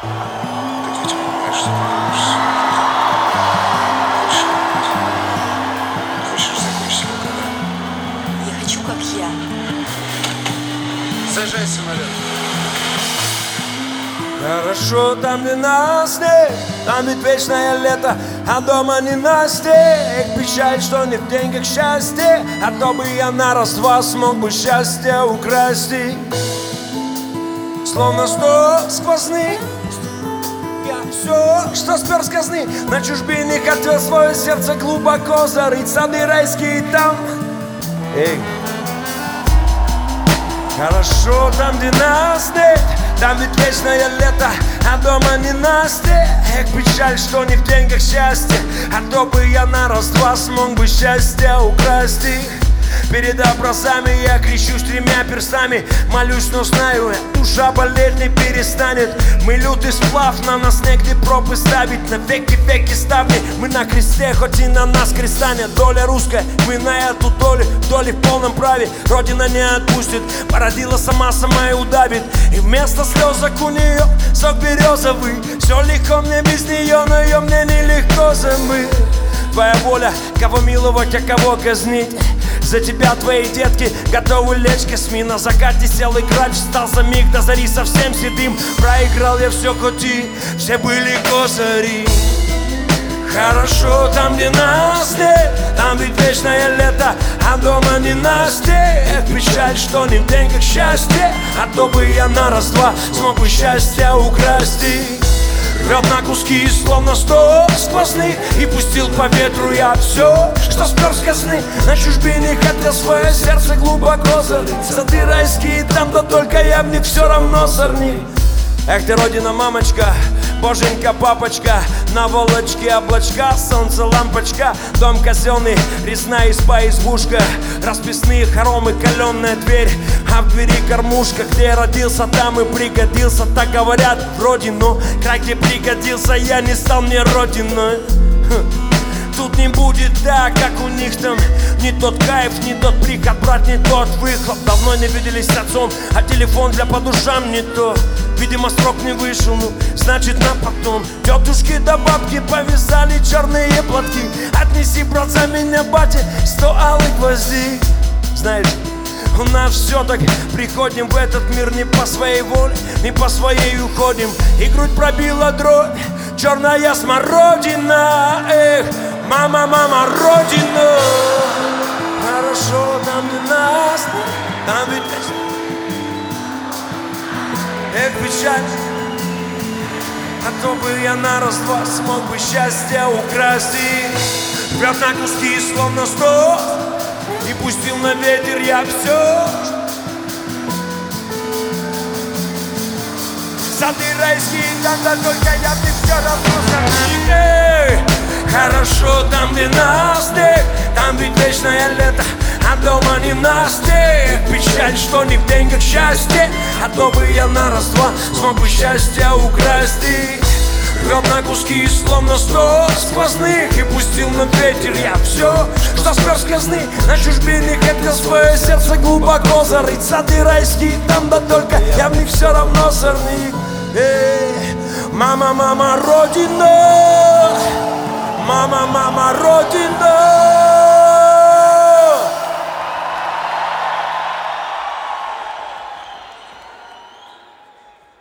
Так ведь понимаешь, что ты хочешь закончить когда? Я хочу, как я. Сажай самолет. Хорошо там, где нас нет, там ведь вечное лето, а дома ненастье. Печаль, что не в деньгах счастье, а то бы я на раз-два смог бы счастье украсть. Словно 100 сквозных, я все, что спер с казны. На чужбине хотел свое сердце глубоко зарыть, сады райские там. Эй. Хорошо там, где нас нет, там ведь вечное лето, а дома ненастье. Печаль, что не в деньгах счастье, а то бы я на раз-два смог бы счастье украсть. Перед образами я кричу с 3 перстами, молюсь, но знаю, душа болеть не перестанет. Мы лютый сплав, на нас негде пропы ставить, на веки ставни. Мы на кресте, хоть и на нас креста нет. Доля русская, мы на эту долю, доли в полном праве. Родина не отпустит, породила сама и удавит. И вместо слезок у нее сок березовый. Все легко мне без нее, но ее мне нелегко забыть. Твоя воля, кого миловать, а кого казнить. За тебя твои детки готовы лечь косми. На закате сел играть, встал за миг до зари совсем седым. Проиграл я все, хоть и все были козыри. Хорошо там, где нас нет, там ведь вечное лето, а дома ненастье. Печаль, что не в деньгах счастье, а то бы я на раз-два смог бы счастье украсть. Рвет на куски, словно 100 сквозных, и пустил по ветру я все, что спер с казны. На чужбине хотел свое сердце глубоко зарыть, сады райские там, да только я в них все равно сорни. Эх ты, родина, мамочка, боженька, папочка, на волочке облачка, солнце, лампочка, дом казенный, резная изба, избушка, расписные хоромы, каленная дверь, а в двери кормушка. Где я родился, там и пригодился, так говорят в родину. Край, где пригодился, я не стал мне родиной. Тут не будет так, как у них там. Не тот кайф, не тот приход, брат, не тот выхлоп. Давно не виделись с отцом, а телефон для по душам не то. Видимо, срок не вышел, ну, значит на потом. Тетушки да бабки повязали черные платки. Отнеси, брат, за меня, бате, 100 алых гвоздей. Знаешь, у нас все так, приходим в этот мир не по своей воле, не по своей уходим. И грудь пробила дробь, черная смородина. Эх, мама, мама, родина. Хорошо там, где нас, там ведь эх, печаль, а то бы я на раз-два смог бы счастье украсть. Рвет на куски, словно 100, и пустил на ветер я все. Сады райские, там, да только я в них все равно сорни. Хорошо там, где нас нет, там ведь вечное лето, а дома ненастье. Печаль, что не в деньгах счастье, а то бы я на раз-два смог бы счастье украсть. Рвет на куски, словно 100 сквозных, и пустил на ветер я все, что спер с казны. На чужбине хотел свое сердце глубоко зарыть, сады райские там, да только я в них все равно сорник. Мама, мама, родина, мама, мама, родина.